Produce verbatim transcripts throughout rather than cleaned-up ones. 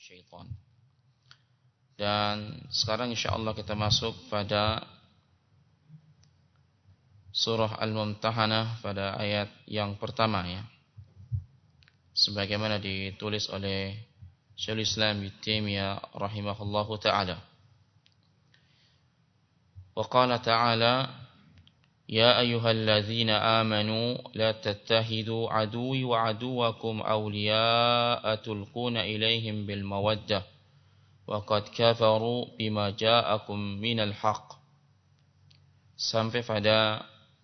syaitan. Dan sekarang insyaallah kita masuk pada surah Al-Mumtahanah pada ayat yang pertama ya. Sebagaimana ditulis oleh Syekhul Islam Ibnu Taimiyah rahimahullahu taala. Wa qala ta'ala ya ayyuhalladzina amanu la tattakhidhu aduwwi wa aduwwakum awliya'a tulquna ilaihim bil mawaddah wa qad kafaru bima ja'akum minal haqq. Sampai pada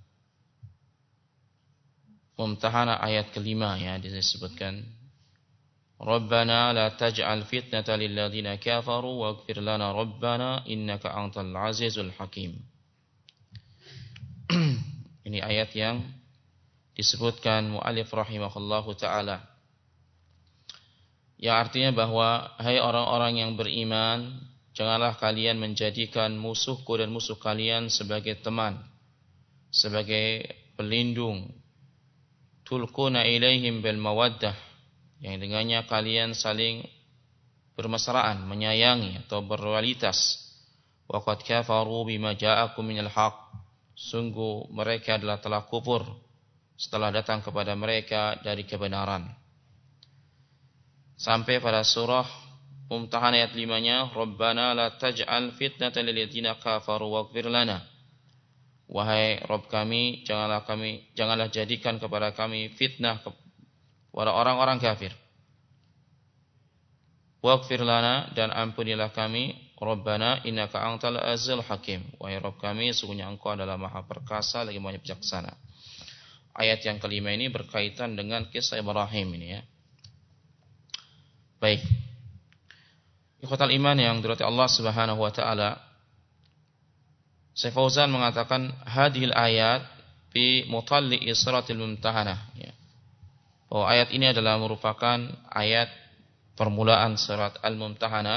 Mumtahanah ayat kelima ya, disebutkan Rabbana la taj'al fitnatan lil ladzina kafaru waghfir lana rabbana innaka antal azizul hakim. Ini ayat yang disebutkan muallif rahimahullahu taala, yang artinya bahwa hai orang-orang yang beriman, janganlah kalian menjadikan musuhku dan musuh kalian sebagai teman, sebagai pelindung. Tulquna ilaihim bil mawaddah, yang dengannya kalian saling bermesraan, menyayangi atau berloyalitas. Wa qad kafaru bima ja'akum minal haqq, sungguh mereka adalah telah kufur setelah datang kepada mereka dari kebenaran. Sampai pada surah Mumtahanah ayat lima-nya, Rabbana la taj'al fitnatan lil ladzina kafaru waghfir lana. Wahai Rabb kami, janganlah kami janganlah jadikan kepada kami fitnah kepada orang-orang kafir. Waghfir lana, dan ampunilah kami, Rabbana innaka antal azizul hakim. Wahai Rabb kami, sesungguhnya Engkau adalah Maha Perkasa lagi Maha Bijaksana. Ayat yang kelima ini berkaitan dengan kisah Ibrahim ini ya. Baik. Ikhwatal iman yang dirahmati Allah Subhanahu wa taala, Syekh Fauzan mengatakan hadhil ayat fi mutalli'i suratil Mumtahanah ya. Oh, ayat ini adalah merupakan ayat permulaan surat Al-Mumtahanah,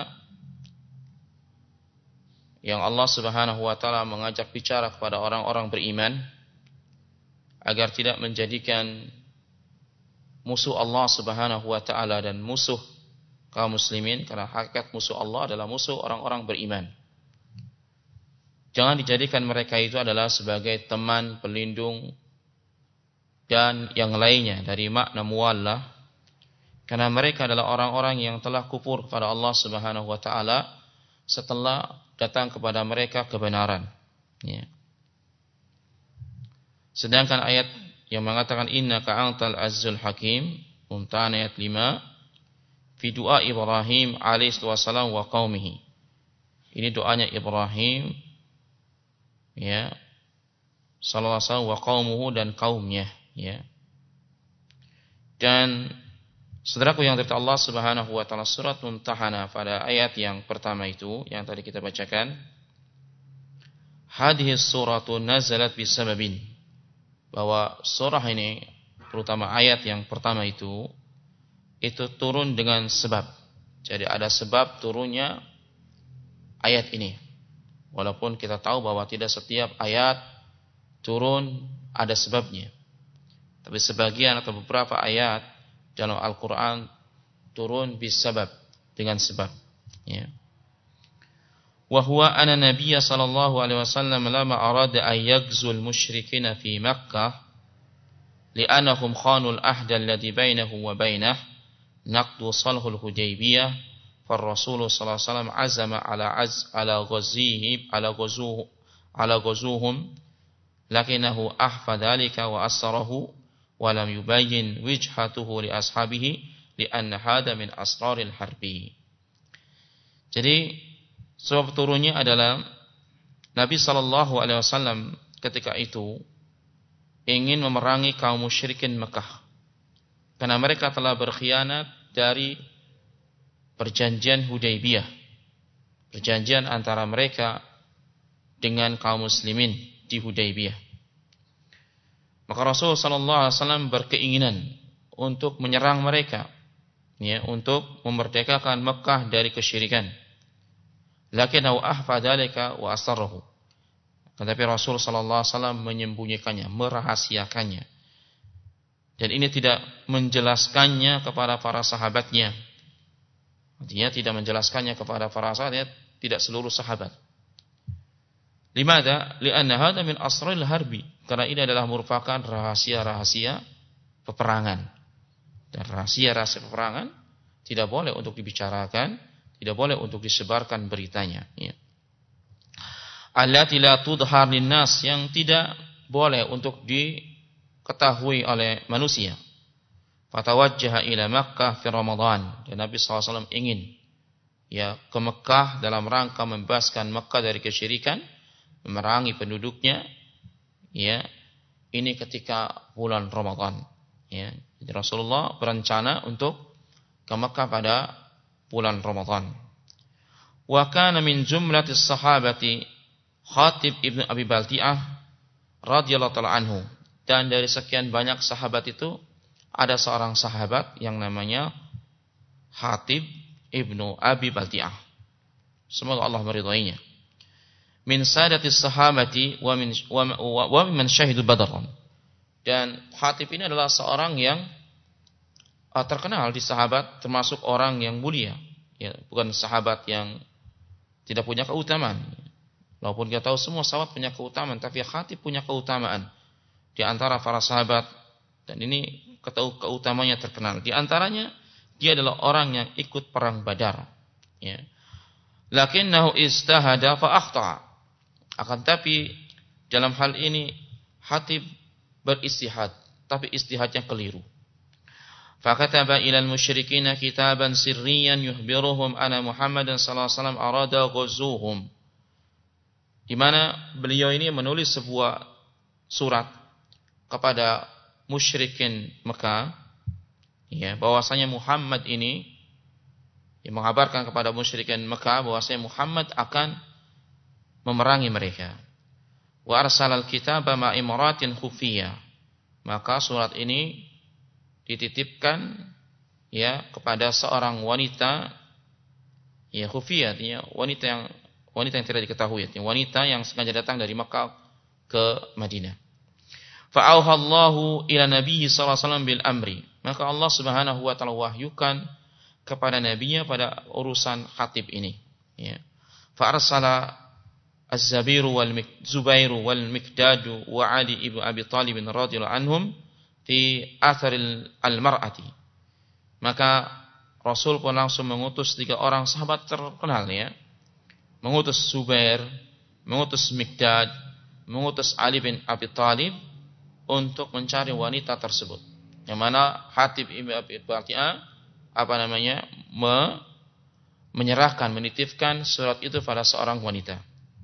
yang Allah Subhanahu wa taala mengajak bicara kepada orang-orang beriman agar tidak menjadikan musuh Allah Subhanahu wa taala dan musuh kaum muslimin, karena hakikat musuh Allah adalah musuh orang-orang beriman. Jangan dijadikan mereka itu adalah sebagai teman, pelindung, dan yang lainnya dari makna muwallah, karena mereka adalah orang-orang yang telah kufur kepada Allah Subhanahu wa taala setelah datang kepada mereka kebenaran ya. Sedangkan ayat yang mengatakan innaka antal azizul hakim, Mumtahanah ayat lima, fi doa Ibrahim alaihi wassalam wa qaumihi. Ini doanya Ibrahim ya, sallallahu alaihi wasallam wa qaumuhu, dan kaumnya ya. Dan saudaraku yang dirahmati Allah Subhanahu wa taala, surat Mumtahanah pada ayat yang pertama itu yang tadi kita bacakan, hadhihi suratu nazalat bisababin, bahwa surah ini terutama ayat yang pertama itu itu turun dengan sebab. Jadi ada sebab turunnya ayat ini. Walaupun kita tahu bahwa tidak setiap ayat turun ada sebabnya, tapi sebagian atau beberapa ayat dalam Al-Quran turun bisabab, dengan sebab ya. Wa huwa anna Nabiya sallallahu alaihi wasallam lama arada an yaghzul musyrikina fi Makkah li'annahum khanul ahda alladhi bainahum wa bainah naqdu salhul Hudaybiyah. فالرسول صلى الله عليه وسلم عزم على عز على غزوهم على غزوه على غزوهم لكنه أخفى ذلك وأسره ولم يبين وجهته لأصحابه لأن هذا من أسرار الحرب. Jadi sebab turunnya adalah Nabi sallallahu alaihi wasallam ketika itu ingin memerangi kaum musyrikin Mekah, karena mereka telah berkhianat dari perjanjian Hudaybiyah, perjanjian antara mereka dengan kaum muslimin di Hudaybiyah. Maka Rasul sallallahu alaihi wasallam berkeinginan untuk menyerang mereka ya, untuk memerdekakan Mekah dari kesyirikan. Lakinnahu ahfa dzalika wa asarrahu. Tetapi Rasul sallallahu alaihi wasallam menyembunyikannya, merahasiakannya. Dan ini tidak menjelaskannya kepada para sahabatnya. Artinya tidak menjelaskannya kepada para sahabat, tidak seluruh sahabat. Limada? Li'anna hadha min asraril harbi. Karena ini adalah merupakan rahasia-rahasia peperangan. Dan rahasia-rahasia peperangan tidak boleh untuk dibicarakan, tidak boleh untuk disebarkan beritanya. Ya. Allati la tudhar linnas, yang tidak boleh untuk diketahui oleh manusia. Fatawajjaha ila Makkah fi Ramadan. Dan Nabi sallallahu alaihi wasallam ingin ya ke Mekah dalam rangka membebaskan Mekah dari kesyirikan, memerangi penduduknya. Ya, ini ketika bulan Ramadan. Ya, jadi Rasulullah berencana untuk ke Mekah pada bulan Ramadan. Wa kana min jumlatis sahabati Khatib ibnu Abi Balti'ah radhiyallahu ta'ala anhu. Dan dari sekian banyak sahabat itu ada seorang sahabat yang namanya Khatib ibnu Abi Balti'ah. Semoga Allah meridainya. Min sadatis sahabati wa min wa, wa, wa min syahidu Badr. Dan Khatib ini adalah seorang yang uh, terkenal di sahabat, termasuk orang yang mulia. Ya, bukan sahabat yang tidak punya keutamaan. Walaupun kita tahu semua sahabat punya keutamaan, tapi Khatib punya keutamaan di antara para sahabat, dan ini keutamanya terkenal. Di antaranya dia adalah orang yang ikut perang Badar. Ya. Lakinnahu istahada fa akhta. Akan tapi dalam hal ini Khatib beristihad, tapi istihadnya keliru. Fakataba ilal musyrikina kitaban sirriyan yuhbiruhum anna Muhammadan sallallahu alaihi wasallam arada ghuzuhum. Di mana beliau ini menulis sebuah surat kepada musyrikin Mekah, ya, bahwasanya Muhammad ini, yang mengabarkan kepada musyrikin Mekah bahwasanya Muhammad akan memerangi mereka. Wa arsalal kitaba ma imratin khufiyah. Maka surat ini dititipkan ya kepada seorang wanita, ya khufiyah, artinya wanita yang wanita yang tidak diketahui, artinya wanita yang sengaja datang dari Makkah ke Madinah. Fa auhallahu ila nabiyyi sallallahu alaihi wasallam bil amri. Maka Allah Subhanahu wa taala wahyukan kepada nabinya pada urusan Khatib ini, ya. Fa arsala Az-Zabir wal Zubair wal Miqdad wa Ali ibnu Abi Thalib radhiyallahu anhum fi athar al-mar'ati. Maka Rasul pun langsung mengutus tiga orang sahabat terkenal, ya. Mengutus Zubair, mengutus Miqdad, mengutus Ali bin Abi Thalib untuk mencari wanita tersebut. Yang mana Khatib ibnu Abi Balti'ah apa namanya? Me, menyerahkan, menitipkan surat itu pada seorang wanita.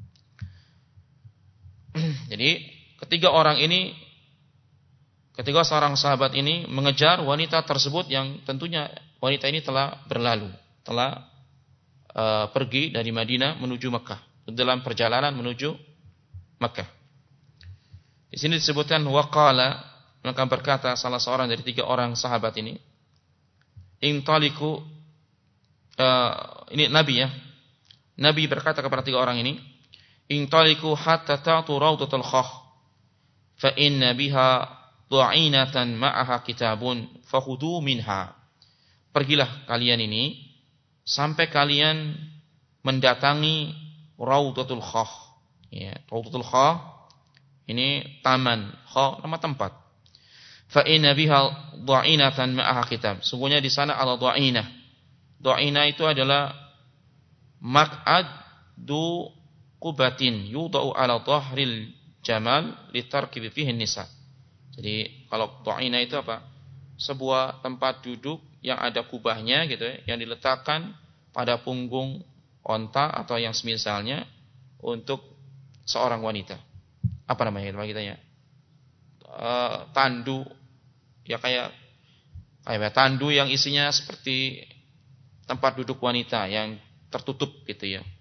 Jadi ketiga orang ini, ketiga seorang sahabat ini mengejar wanita tersebut yang tentunya wanita ini telah berlalu, telah uh, pergi dari Madinah menuju Mekah, dalam perjalanan menuju Mekah. Di sini disebutkan waqala, maka berkata salah seorang dari tiga orang sahabat ini, intaliku, uh, ini Nabi ya, Nabi berkata kepada tiga orang ini, intaliku hatta ta'tu rawdatul khah fa inna biha dha'inatan ma'aha kitabun fakhudu minha. Pergilah kalian ini sampai kalian mendatangi rawdatul khah, ya, rawdatul khah ini taman, khah nama tempat. Fa inna biha dha'inatan ma'aha kitab. Sungguhnya di sana ada dha'inah. Dha'inah itu adalah maq'ad du kubatin yudau ala dhahril jamal litarkibi fihi nisa. Jadi kalau dha'ina itu apa? Sebuah tempat duduk yang ada kubahnya gitu ya, yang diletakkan pada punggung onta atau yang semisalnya untuk seorang wanita. Apa namanya itu kitanya? E, tandu ya, kayak kayak tandu yang isinya seperti tempat duduk wanita yang tertutup gitu ya.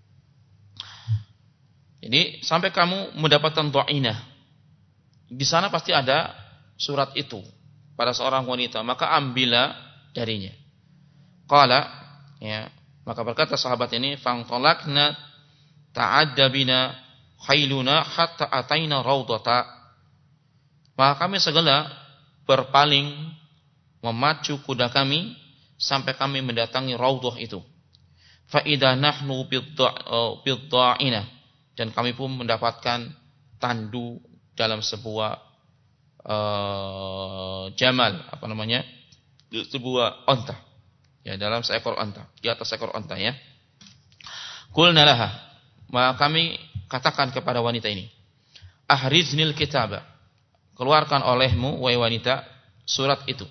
Jadi sampai kamu mendapatkan dha'inah, di sana pasti ada surat itu pada seorang wanita, maka ambillah darinya. Qala, ya, maka berkata sahabat ini, fangtalakna ta'adda bina khailuna hatta ataina raudata. Maka kami segera berpaling, memacu kuda kami sampai kami mendatangi raudhah itu. Fa idza nahnu bidda'ina, dan kami pun mendapatkan tandu dalam sebuah uh, jamal, apa namanya? sebuah onta. Ya, dalam seekor onta, di atas seekor onta ya. Qulna laha, maka kami katakan kepada wanita ini, ahriznil kitaba, keluarkan olehmu wahai wanita surat itu.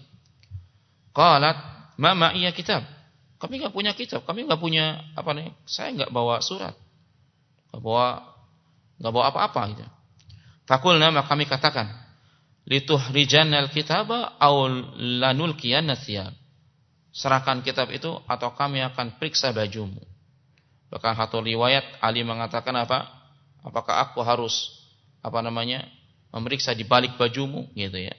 Qalat ma ma'iya kitab, kami enggak punya kitab, kami enggak punya apa nih, saya enggak bawa surat, enggak bawa enggak bawa apa-apa gitu. Faqulna, maka kami katakan, lituhrijanal kitaba aw lanulqiyanna thiyab, serahkan kitab itu atau kami akan periksa bajumu. Bahkan satu riwayat Ali mengatakan apa? Apakah aku harus apa namanya? memeriksa di balik bajumu gitu ya.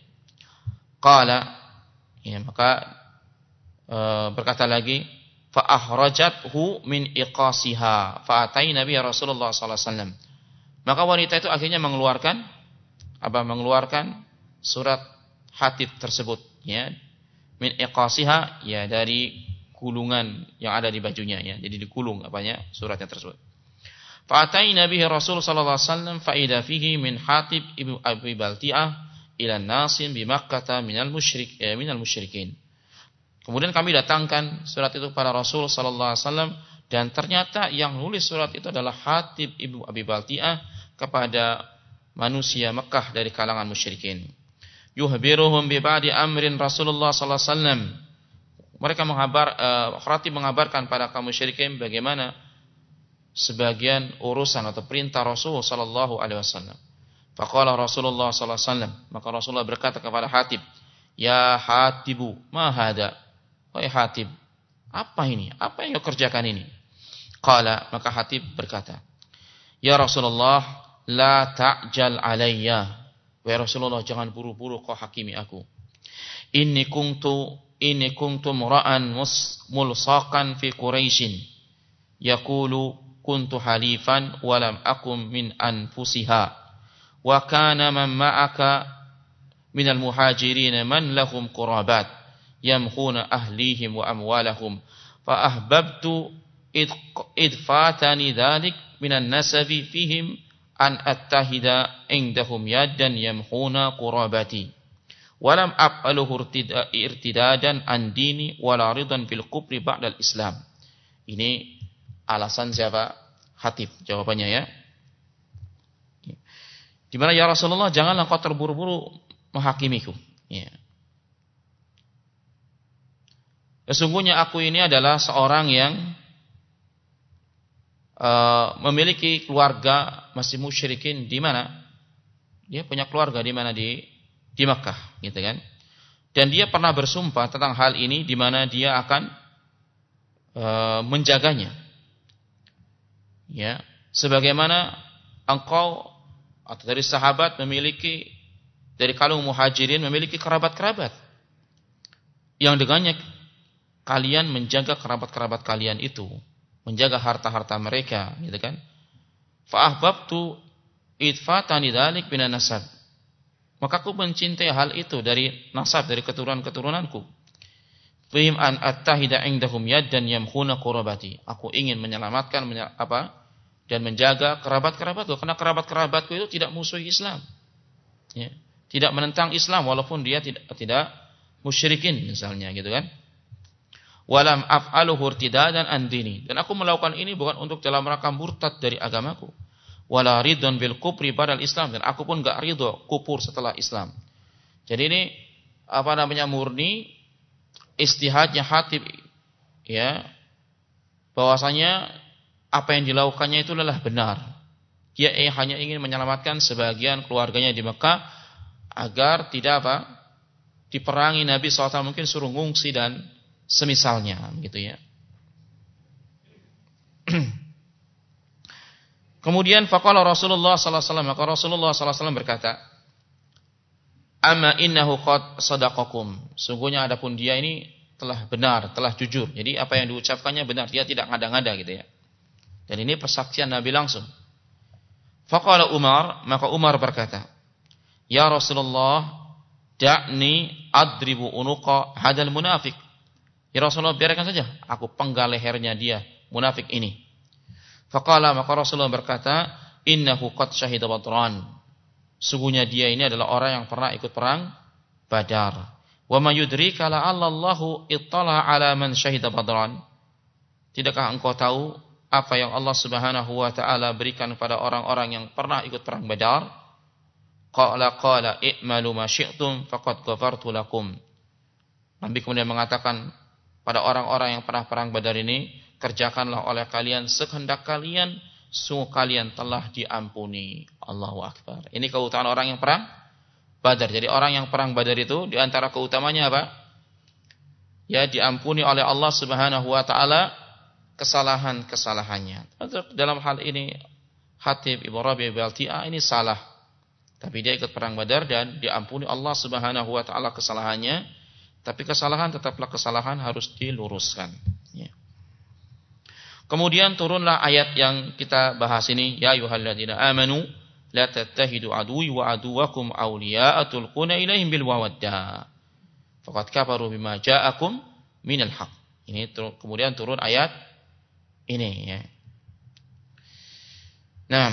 Qala, ya maka e, berkata lagi, fa ahrajathu min iqasiha fa ataina bi Rasulullah sallallahu alaihi wasallam. Maka wanita itu akhirnya mengeluarkan apa? mengeluarkan surat hatib tersebut ya. Min iqasiha, ya dari gulungan yang ada di bajunya ya. Jadi digulung apanya? suratnya tersebut. Fa ataina bihi Rasul sallallahu alaihi wasallam fa idza fihi min Hatib ibnu Abi Balti'ah ila Nasim bi Makkah minal musyrik eh, minal musyrikin. Kemudian kami datangkan surat itu pada Rasul sallallahu alaihi wasallam, dan ternyata yang nulis surat itu adalah Hatib ibnu Abi Balti'ah kepada manusia Mekah dari kalangan musyrikin. Yuhbiruhum bi ba'di amrin Rasulullah sallallahu alaihi wasallam. Mereka menghabar, uh, Khatib mengabarkan pada kaum musyrikin bagaimana sebagian urusan atau perintah Rasul sallallahu alaihi wasallam. Faqala Rasulullah sallallahu alaihi wasallam, maka Rasulullah berkata kepada Hatib, "Ya Hatibu, ma hada?" Wahai Hatib, apa ini? Apa yang kau kerjakan ini? Qala, maka Hatib berkata, "Ya Rasulullah, la ta'jal alayya." Wahai Rasulullah, jangan buru-buru kau hakimi aku. Inni kuntu Inni kuntum ra'an mulsaqan fi Quraisyin yaqulu kuntu halifan wa lam akum min anfusiha wa kana man ma'aka minal muhajirin man lahum qurabat yamkhuna ahlihim wa amwalahum fa ahbabtu id fatani dhalik minan nasabi fihim an attahida indahum yaddan yamkhuna qurabati walam af'aluhu irtidadan an dini wala ridan fil kufri ba'dal Islam. Ini alasan siapa? Hatib, jawabannya ya. Di mana ya Rasulullah, janganlah kau terburu-buru menghakimiku. Ya. Sesungguhnya aku ini adalah seorang yang uh, memiliki keluarga masih musyrikin di mana? Dia punya keluarga di mana? Di di Makkah, gitu kan? Dan dia pernah bersumpah tentang hal ini di mana dia akan e, menjaganya. Ya, sebagaimana engkau atau dari sahabat memiliki, dari kalangan muhajirin memiliki kerabat-kerabat yang dengannya kalian menjaga kerabat-kerabat kalian itu, menjaga harta-harta mereka, gitu kan? Fa ahbabtu idfatani dzalik minan nasab. Maka aku mencintai hal itu dari nasab, dari keturunan-keturunanku. Fihim an attahida indahum yaddan yamkhuna qurabati. Aku ingin menyelamatkan apa dan menjaga kerabat-kerabatku, karena kerabat-kerabatku itu tidak musuh Islam. Ya, tidak menentang Islam walaupun dia tidak tidak musyrikin misalnya, gitu kan? Walam af'aluhu irtidadan an dini. Dan aku melakukan ini bukan untuk dalam rangka murtad dari agamaku. Wala ridon bil kufri badal Islam, dan aku pun enggak ridho kufur setelah Islam. Jadi ini apa namanya, murni istihadnya Hatib ya, bahwasanya apa yang dilakukannya itu adalah benar. Dia eh, hanya ingin menyelamatkan sebagian keluarganya di Mekah agar tidak apa diperangi Nabi shallallahu alaihi wasallam, mungkin suruh ngungsi dan semisalnya gitu ya. Kemudian faqala Rasulullah sallallahu alaihi wasallam, maka Rasulullah sallallahu alaihi wasallam berkata, "Amma innahu qad sadaqakum." Sungguhnya adapun dia ini telah benar, telah jujur. Jadi apa yang diucapkannya benar, dia tidak ngada-ngada gitu ya. Dan ini persaksian Nabi langsung. Faqala Umar, maka Umar berkata, "Ya Rasulullah, da'ni adribu unuqa hadal munafiq." Ya Rasulullah, biarkan saja, aku penggal lehernya dia, munafik ini. Faqala, maka Rasulullah berkata, innahu qad syahida Badran. Sungguhnya dia ini adalah orang yang pernah ikut perang Badar. Wa ma yudrika la'alla Allahu ittala 'ala man syahida Badran. Tidakkah engkau tahu apa yang Allah Subhanahu wa taala berikan kepada orang-orang yang pernah ikut perang Badar? Qala qala i'malu ma syi'tum faqad ghafartu lakum. Nabi kemudian mengatakan pada orang-orang yang pernah perang Badar ini, kerjakanlah oleh kalian sekehendak kalian, sungguh kalian telah diampuni. Allahu Akbar. Ini keutamaan orang yang perang Badar. Jadi orang yang perang Badar itu di antara keutamanya apa? Ya, diampuni oleh Allah Subhanahu wa taala kesalahan-kesalahannya. Dalam hal ini Hatib Ibnu Rabi' Balti'ah ini salah. Tapi dia ikut perang Badar dan diampuni Allah Subhanahu wa taala kesalahannya. Tapi kesalahan tetaplah kesalahan, harus diluruskan. Ya. Kemudian turunlah ayat yang kita bahas ini, ya ayyuhalladzina amanu la tattahidu aduwwi wa aduwwakum awliya'a tulquna ilaihim bil mawaddah. Faqad kafaru bima ja'akum minal haqq. Ini kemudian turun ayat ini ya. Nah,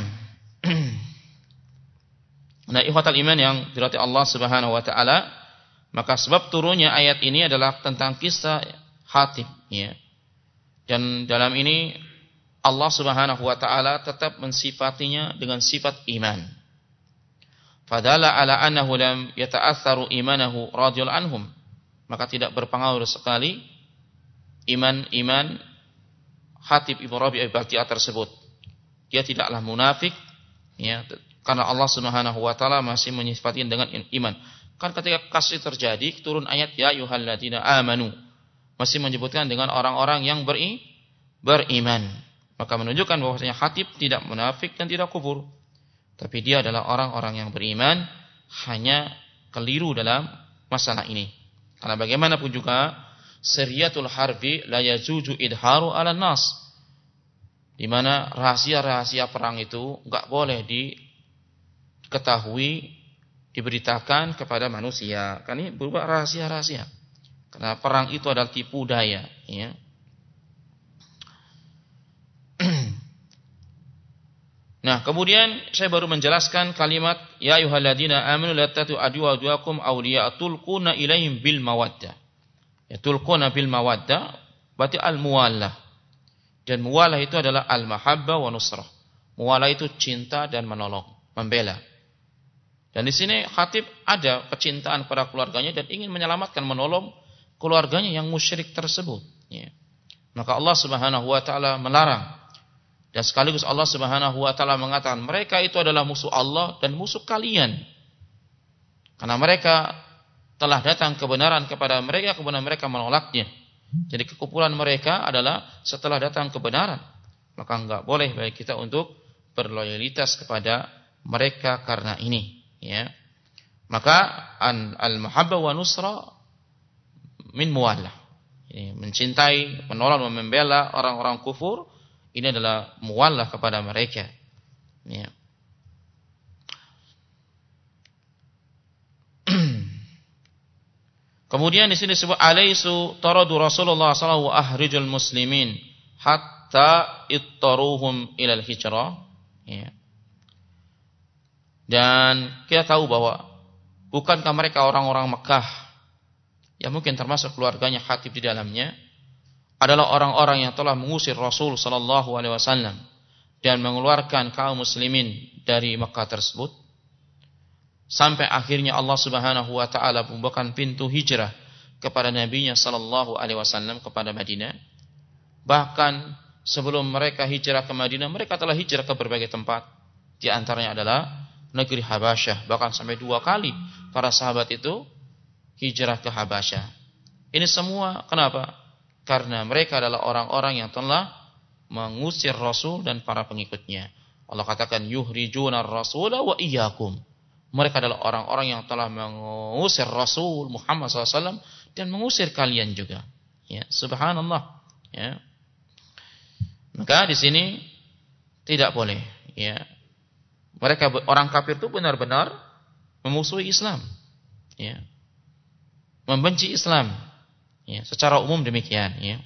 nah ikhwatal iman yang dirahmati Allah Subhanahu wa taala, maka sebab turunnya ayat ini adalah tentang kisah Hatib ya. Dan dalam ini Allah Subhanahu wa taala tetap mensifatinya dengan sifat iman. Fadalla ala annahu lam yata'atsaru imanahu radhiyallahu anhum. Maka tidak berpengaruh sekali iman-iman Hatib Ibnu Rabi' al-Balti'ah tersebut. Dia tidaklah munafik ya, karena Allah Subhanahu wa taala masih menyifatinya dengan iman. Kan ketika kasus terjadi, turun ayat ya ayyuhalladzina amanu, masih menyebutkan dengan orang-orang yang beri, beriman. Maka menunjukkan bahwasanya Hatib tidak munafik dan tidak kufur. Tapi dia adalah orang-orang yang beriman, hanya keliru dalam masalah ini. Karena bagaimanapun juga Sariyatul Harbi la yajuzu idharu 'ala nas. Di mana rahasia-rahasia perang itu enggak boleh diketahui, diberitakan kepada manusia. Kan ini berupa rahasia-rahasia. Karena perang itu adalah tipu daya, ya. Nah, kemudian saya baru menjelaskan kalimat ya ayyuhalladzina amanu la tatu aduwakum awliya tulquna ilaihim bil mawaddah. Ya, tulquna bil mawaddah berarti al muwallah. Dan muwallah itu adalah al mahabbah wa nusrah. Muwallah itu cinta dan menolong, membela. Dan di sini Hatib ada kecintaan pada keluarganya dan ingin menyelamatkan, menolong keluarganya yang musyrik tersebut. Ya. Maka Allah Subhanahu wa taala melarang. Dan sekaligus Allah Subhanahu wa taala mengatakan mereka itu adalah musuh Allah dan musuh kalian. Karena mereka telah datang kebenaran kepada mereka, kemudian mereka menolaknya. Jadi kekumpulan mereka adalah setelah datang kebenaran. Maka enggak boleh bagi kita untuk berloyalitas kepada mereka karena ini. Ya, maka an al mahabbah wa nusra min muwallah. Ini mencintai, menolong, membela orang-orang kufur, ini adalah muwallah kepada mereka. Ya. Kemudian di sini disebut alaisu taradu Rasulullah sallallahu alaihi wasallam ahrijul muslimin hatta ittaruhum ilal hijrah. Ya. Dan kita tahu bahwa bukankah mereka orang-orang Mekah yang mungkin termasuk keluarganya Hatib di dalamnya adalah orang-orang yang telah mengusir Rasul sallallahu alaihi wasallam dan mengeluarkan kaum muslimin dari Mekah tersebut sampai akhirnya Allah Subhanahu wa taala membukakan pintu hijrah kepada nabinya sallallahu alaihi wasallam kepada Madinah. Bahkan sebelum mereka hijrah ke Madinah, mereka telah hijrah ke berbagai tempat. Di antaranya adalah negeri Habasyah, bahkan sampai dua kali para sahabat itu hijrah ke Habasyah. Ini semua kenapa? Karena mereka adalah orang-orang yang telah mengusir Rasul dan para pengikutnya. Allah katakan yuhrijuna ar-rasula wa iyyakum. Mereka adalah orang-orang yang telah mengusir Rasul Muhammad shallallahu alaihi wasallam dan mengusir kalian juga. Ya, subhanallah. Ya. Maka di sini tidak boleh. Ya. Mereka orang kafir itu benar-benar memusuhi Islam, ya, membenci Islam. Ya, secara umum demikian, ya.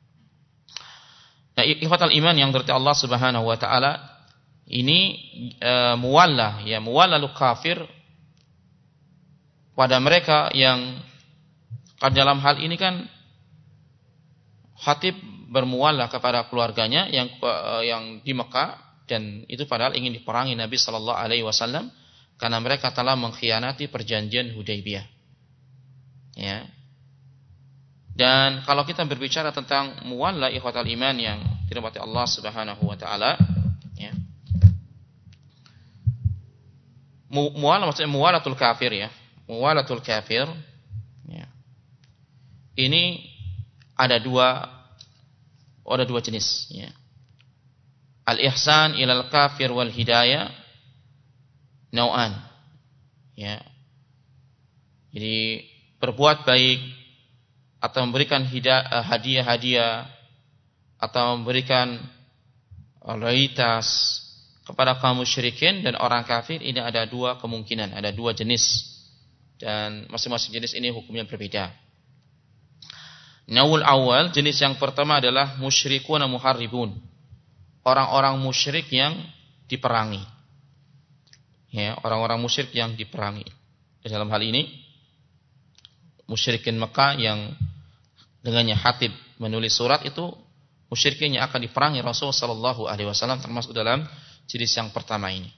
Nah, ikhwatal iman yang dirahmati Allah Subhanahu wa taala, ini e, muwallah, ya, muwallalu kafir pada mereka yang dalam hal ini kan khatib bermuwallah kepada keluarganya yang yang di Mekah, dan itu padahal ingin diperangi Nabi sallallahu alaihi wasallam karena mereka telah mengkhianati perjanjian Hudaybiyah. Ya. Dan kalau kita berbicara tentang muwallah ikhwatal iman yang dirahmati Allah Subhanahu wa taala, ya. Muwallah maksudnya muwalatul kafir, ya. Muwalatul kafir, ya. Ini ada dua ada dua jenis, ya. Al-ihsan ilal kafir wal hidayah nau'an, ya. Jadi berbuat baik atau memberikan hadiah-hadiah atau memberikan loyalitas kepada kaum musyrikin dan orang kafir, ini ada dua kemungkinan, ada dua jenis, dan masing-masing jenis ini hukumnya berbeda. Naul awal, jenis yang pertama adalah musyrikun muharribun, orang-orang musyrik yang diperangi, ya, orang-orang musyrik yang diperangi. Dalam hal ini musyrikin Mekah yang dengannya Hatib menulis surat itu, musyrikin yang akan diperangi Rasul sallallahu alaihi wasallam, termasuk dalam jenis yang pertama ini.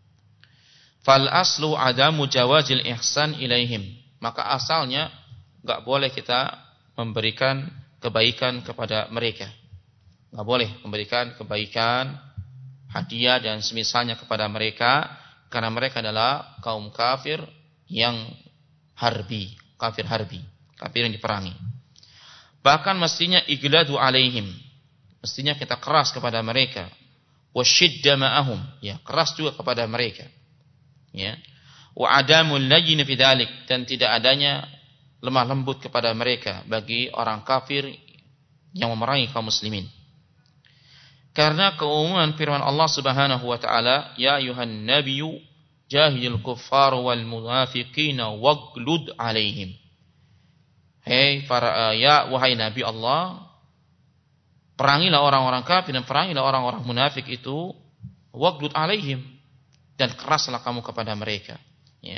Fal aslu adamu jawazil ihsan ilaihim, maka asalnya enggak boleh kita memberikan kebaikan kepada mereka. Enggak boleh memberikan kebaikan, hadiah dan semisalnya kepada mereka, karena mereka adalah kaum kafir yang harbi, kafir harbi, kafir yang diperangi. Bahkan mestinya igladu alaihim, mestinya kita keras kepada mereka. Wasyidda ma'ahum, ya, keras juga kepada mereka. Ya. Wa adamul layyin fi dzalik, dan tidak adanya lemah lembut kepada mereka bagi orang kafir yang memerangi kaum muslimin. Karena keumuman firman Allah Subhanahu wa taala, ya ayuhan nabiyyu jahidil kuffar wal munafiqina waghlud alaihim. Hei para ya wahai nabi Allah, perangilah orang-orang kafir dan perangilah orang-orang munafik itu, waghlud alaihim, dan keraslah kamu kepada mereka, ya.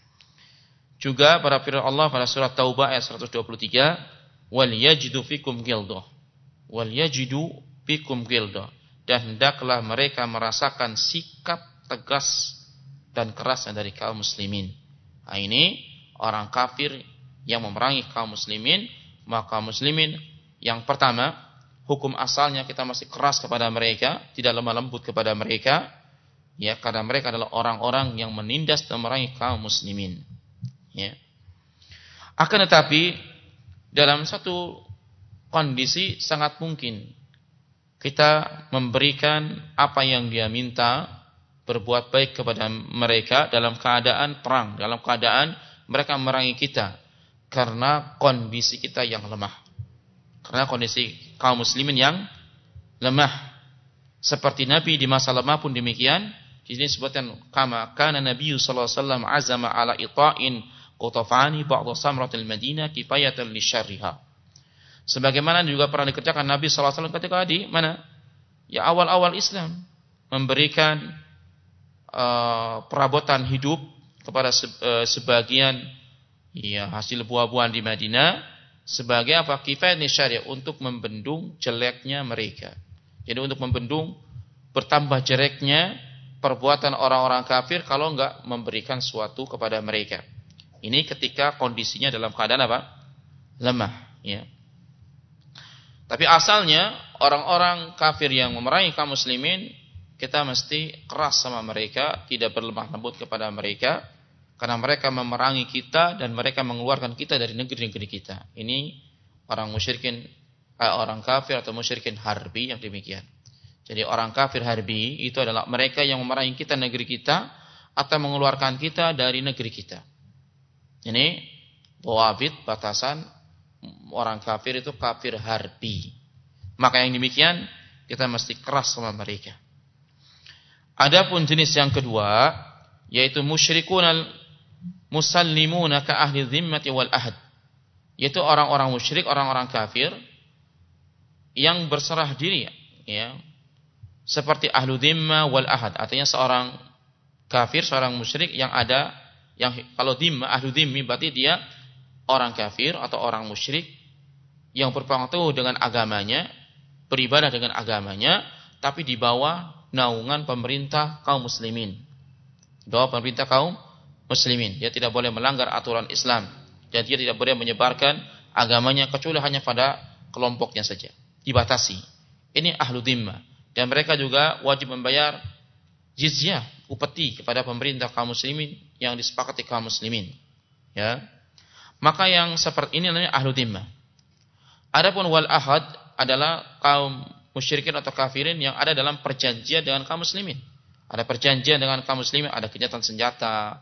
Juga pada firman Allah pada surat Taubah ayat seratus dua puluh tiga, wal yajidu fikum ghildah, wal yajidu fikum ghildah, dan hendaklah mereka merasakan sikap tegas dan keras dari kaum muslimin. Nah, ini orang kafir yang memerangi kaum muslimin, maka kaum muslimin yang pertama, hukum asalnya kita masih keras kepada mereka, tidak lemah lembut kepada mereka, ya, karena mereka adalah orang-orang yang menindas dan memerangi kaum muslimin. Ya. Akan tetapi dalam satu kondisi sangat mungkin kita memberikan apa yang dia minta, berbuat baik kepada mereka dalam keadaan perang, dalam keadaan mereka memerangi kita, karena kondisi kita yang lemah, karena kondisi kaum muslimin yang lemah. Seperti Nabi di masa lemah pun demikian. Di sini disebutkan kama kana Nabi sallallahu alaihi wasallam azama ala ita'in qutafani ba'd samratil Madinah kifayatan lisyarriha. Sebagaimana juga pernah dikerjakan Nabi sallallahu alaihi wasallam ketika di mana? Ya, awal-awal Islam, memberikan uh, perabotan hidup kepada se, uh, sebagian ya hasil buah-buahan di Madinah sebagai apa? Kifayatan lisyarriha, untuk membendung jeleknya mereka. Jadi untuk membendung bertambah jeleknya perbuatan orang-orang kafir kalau enggak memberikan sesuatu kepada mereka. Ini ketika kondisinya dalam keadaan apa? Lemah, ya. Tapi asalnya orang-orang kafir yang memerangi kaum muslimin, kita mesti keras sama mereka, tidak berlemah lembut kepada mereka, karena mereka memerangi kita dan mereka mengeluarkan kita dari negeri-negeri kita. Ini orang musyrikin, eh, orang kafir atau musyrikin harbi yang demikian. Jadi orang kafir harbi itu adalah mereka yang memerangi kita, negeri kita, atau mengeluarkan kita dari negeri kita. Ini wabit, batasan orang kafir itu kafir harbi. Maka yang demikian kita mesti keras sama mereka. Adapun jenis yang kedua, yaitu musyrikun al musallimuna ka ahli dhimmati wal ahd. yaitu orang-orang musyrik, orang-orang kafir yang berserah diri, ya, seperti ahlu dhimma wal ahad, artinya seorang kafir, seorang musyrik yang ada, yang kalau dhimma, ahlu dhimmi berarti dia orang kafir atau orang musyrik yang berpegang teguh dengan agamanya, beribadah dengan agamanya, tapi di bawah naungan pemerintah kaum muslimin. Di bawah pemerintah kaum muslimin. Dia tidak boleh melanggar aturan Islam. Dan dia tidak boleh menyebarkan agamanya kecuali hanya pada kelompoknya saja. Dibatasi. Ini ahlu dhimma. Dan mereka juga wajib membayar jizyah, upeti kepada pemerintah kaum muslimin yang disepakati kaum muslimin. Ya. Maka yang seperti ini namanya ahlu dhimma. Adapun wal ahad adalah kaum musyrikin atau kafirin yang ada dalam perjanjian dengan kaum muslimin. Ada perjanjian dengan kaum muslimin, ada gencatan senjata,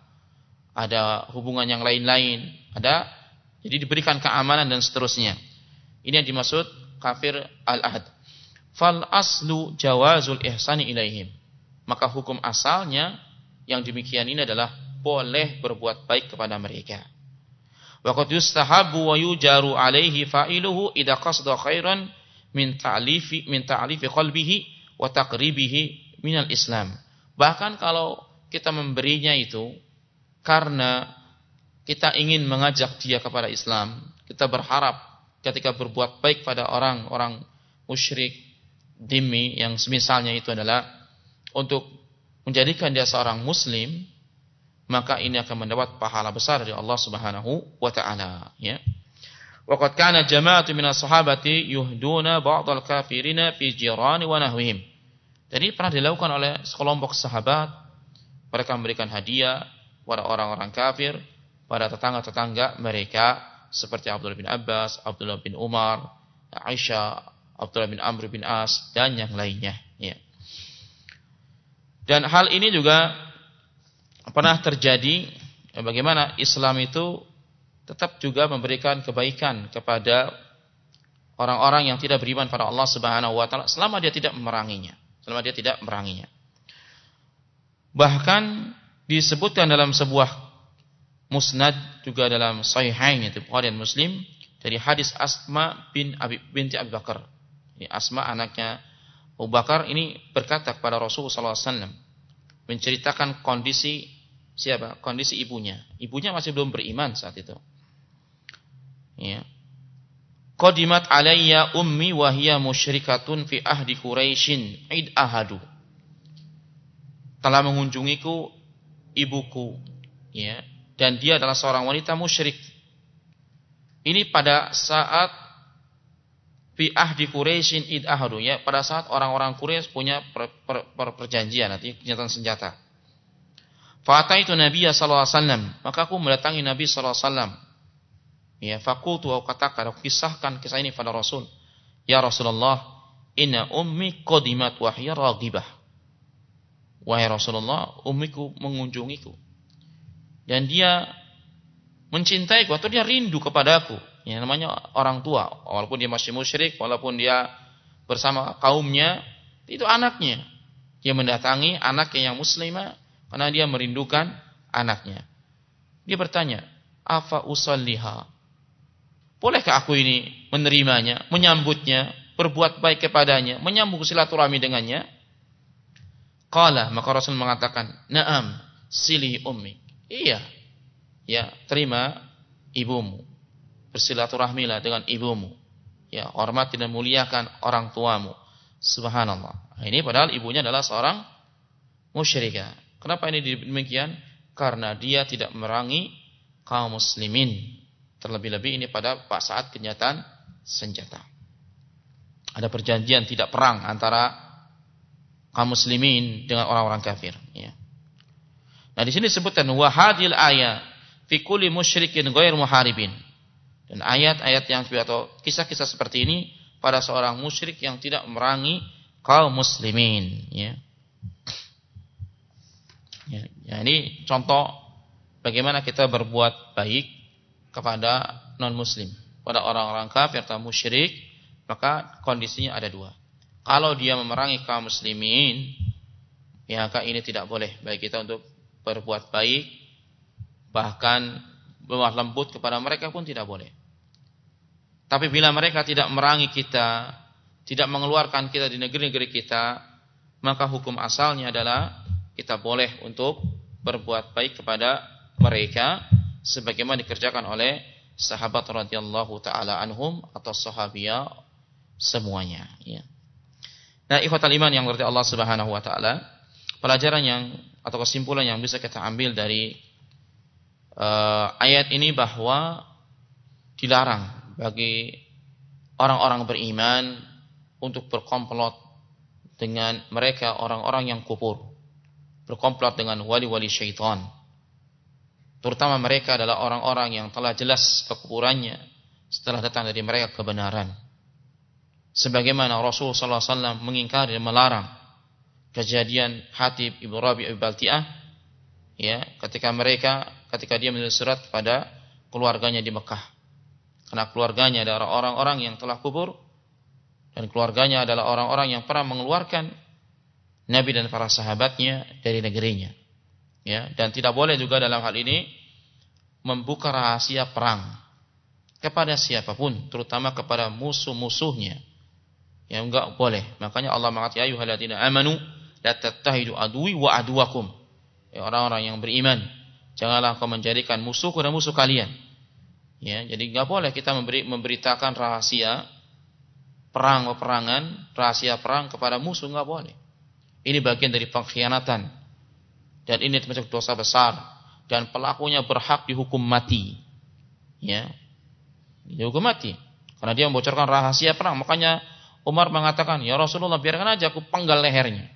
ada hubungan yang lain-lain, ada, jadi diberikan keamanan dan seterusnya. Ini yang dimaksud kafir al-ahad. Fal aslu jawazul ihsani ilaihim. Maka hukum asalnya yang demikian ini adalah boleh berbuat baik kepada mereka. Wa qad yustahabu wa yujaru alaihi fa'iluhu idza qasada khairan min ta'lifi min ta'lifi qalbihi wa taqribihi minal Islam. Bahkan kalau kita memberinya itu karena kita ingin mengajak dia kepada Islam, kita berharap ketika berbuat baik pada orang-orang musyrik dhimmi yang semisalnya itu adalah untuk menjadikan dia seorang muslim, maka ini akan mendapat pahala besar dari Allah Subhanahu wa taala, ya. Wa qad kana jama'atu minas sahabati yuhduna ba'dal kafirina fi jirani wa nahwihim. Jadi pernah dilakukan oleh sekelompok sahabat, mereka memberikan hadiah pada orang-orang kafir, pada tetangga-tetangga mereka seperti Abdullah bin Abbas, Abdullah bin Umar, Aisyah, Abdullah bin Amr bin As dan yang lainnya, ya. Dan hal ini juga pernah terjadi, bagaimana Islam itu tetap juga memberikan kebaikan kepada orang-orang yang tidak beriman pada Allah Subhanahu wa taala selama dia tidak memeranginya, selama dia tidak memeranginya. Bahkan disebutkan dalam sebuah musnad juga dalam sahihain itu Bukhari dan Muslim dari hadis Asma bin Abi binti Abi Bakar. Ini Asma anaknya Abu Bakar ini berkata kepada Rasulullah sallallahu alaihi wasallam, menceritakan kondisi siapa? Kondisi ibunya. Ibunya masih belum beriman saat itu. Ya. Qadimat alayya ummi wa hiya musyrikatun fi ahdi Quraisyin id ahadu. Telah mengunjungiku ibuku, ya, dan dia adalah seorang wanita musyrik. Ini pada saat fi ahdi Quraisyin id ahadu, ya, pada saat orang-orang Quraisy punya per, per, per, perjanjian, artinya gencatan senjata. Fa'ataitu Nabiya sallallahu alaihi wasallam, maka aku mendatangi Nabi sallallahu alaihi wasallam. Ya, faqultu wa katakan, aku kisahkan kisah ini pada Rasul. Ya Rasulullah, inna ummi qadimat wa hiya raghibah. Wahai Rasulullah, ummiku mengunjungiku dan dia mencintaiku atau dia rindu kepadaku. Ya, namanya orang tua, walaupun dia masih musyrik, walaupun dia bersama kaumnya, itu anaknya. Dia mendatangi anaknya yang muslimah karena dia merindukan anaknya. Dia bertanya, afa usalliha? Bolehkah aku ini menerimanya, menyambutnya, berbuat baik kepadanya, menyambung silaturahmi dengannya? Qala, maka Rasul mengatakan, na'am, sili ummi. Iya. Ya, terima ibumu. Bersilaturahmilah dengan ibumu. Ya, hormati dan muliakan orang tuamu. Subhanallah. Ini padahal ibunya adalah seorang musyrikah. Kenapa ini demikian? Karena dia tidak memerangi kaum muslimin. Terlebih-lebih ini pada saat kenyataan senjata. Ada perjanjian tidak perang antara kaum muslimin dengan orang-orang kafir. Ya. Nah di sini disebutkan wahadil ayat fi kulli musyrikin ghair muharibin. Dan ayat-ayat yang atau kisah-kisah seperti ini pada seorang musyrik yang tidak memerangi kaum muslimin. Ya. Ya, ya ini contoh bagaimana kita berbuat baik kepada non-muslim, pada orang-orang kafir atau musyrik, maka kondisinya ada dua. Kalau dia memerangi kaum muslimin, ya maka ini tidak boleh bagi kita untuk berbuat baik, bahkan lemah lembut kepada mereka pun tidak boleh. Tapi bila mereka tidak merangi kita, tidak mengeluarkan kita di negeri-negeri kita, maka hukum asalnya adalah kita boleh untuk berbuat baik kepada mereka sebagaimana dikerjakan oleh sahabat radhiyallahu taala anhum atau sahabiya semuanya, ya. Nah, ikhwatal iman yang berarti Allah Subhanahu wa taala, pelajaran yang atau kesimpulan yang bisa kita ambil dari uh, ayat ini bahwa dilarang bagi orang-orang beriman untuk berkomplot dengan mereka orang-orang yang kufur, berkomplot dengan wali-wali syaitan. Terutama mereka adalah orang-orang yang telah jelas kekufurannya setelah datang dari mereka kebenaran. Sebagaimana Rasul sallallahu alaihi wasallam mengingkari dan melarang kejadian Hatib Ibnu Rabi' Al-Balti'ah, ya, ketika mereka ketika dia menulis surat kepada keluarganya di Mekah. Karena keluarganya adalah orang-orang yang telah kufur dan keluarganya adalah orang-orang yang pernah mengeluarkan Nabi dan para sahabatnya dari negerinya. Ya, dan tidak boleh juga dalam hal ini membuka rahasia perang kepada siapapun, terutama kepada musuh-musuhnya. Ya, enggak boleh. Makanya Allah mengatakan, ya ayyuhalladzina amanu la tattahidu aduwi wa aduwakum. Ya, orang-orang yang beriman, janganlah kau menjadikan musuhku dan musuh kalian. Ya, jadi enggak boleh kita memberi, memberitakan rahasia perang peperangan, rahasia perang kepada musuh, enggak boleh. Ini bagian dari pengkhianatan. Dan ini termasuk dosa besar dan pelakunya berhak dihukum mati. Ya. Dihukum mati karena dia membocorkan rahasia perang. Makanya Umar mengatakan, "Ya Rasulullah, biarkan aja aku penggal lehernya."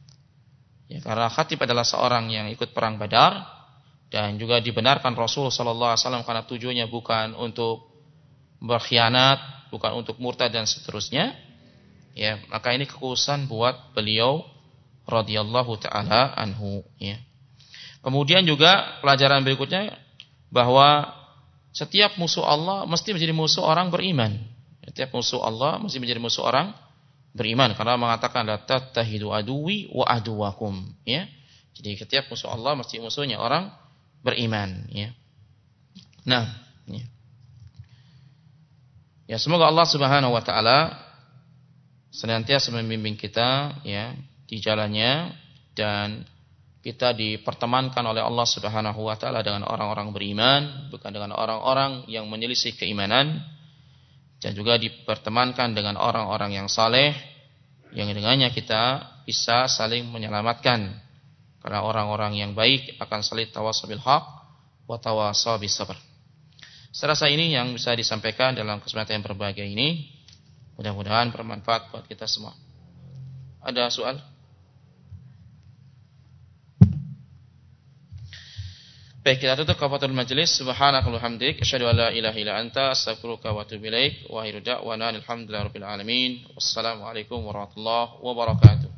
Ya, karena Khatib adalah seorang yang ikut perang Badar dan juga dibenarkan Rasul sallallahu alaihi wasallam karena tujuannya bukan untuk berkhianat, bukan untuk murtad dan seterusnya. Ya, maka ini kekhususan buat beliau radhiyallahu taala anhu, ya. Kemudian juga pelajaran berikutnya bahwa setiap musuh Allah mesti menjadi musuh orang beriman. Setiap musuh Allah mesti menjadi musuh orang beriman karena mengatakan la tattahidu aduwi wa aduwakum, ya. Jadi setiap musuh Allah mesti musuhnya orang beriman, ya. Nah, ya. Ya, semoga Allah Subhanahu wa taala senantiasa membimbing kita, ya, di jalannya, dan kita dipertemankan oleh Allah Subhanahu wa taala dengan orang-orang beriman, bukan dengan orang-orang yang menyelisih keimanan, dan juga dipertemankan dengan orang-orang yang saleh yang dengannya kita bisa saling menyelamatkan. Karena orang-orang yang baik akan saling tawasau bil haq wa tawasau bis sabr. Saya rasa ini yang bisa disampaikan dalam kesempatan yang berbahagia ini. Mudah-mudahan bermanfaat buat kita semua. Ada soal? Baik, kita tutup kafatul majelis. Subhanakallahumma hamdik, asyhadu an la ilaha illa anta, astaghfiruka wa atubu ilaik. Wa akhiru da'wana alhamdulillahi rabbil alamin. Wassalamualaikum warahmatullahi wabarakatuh.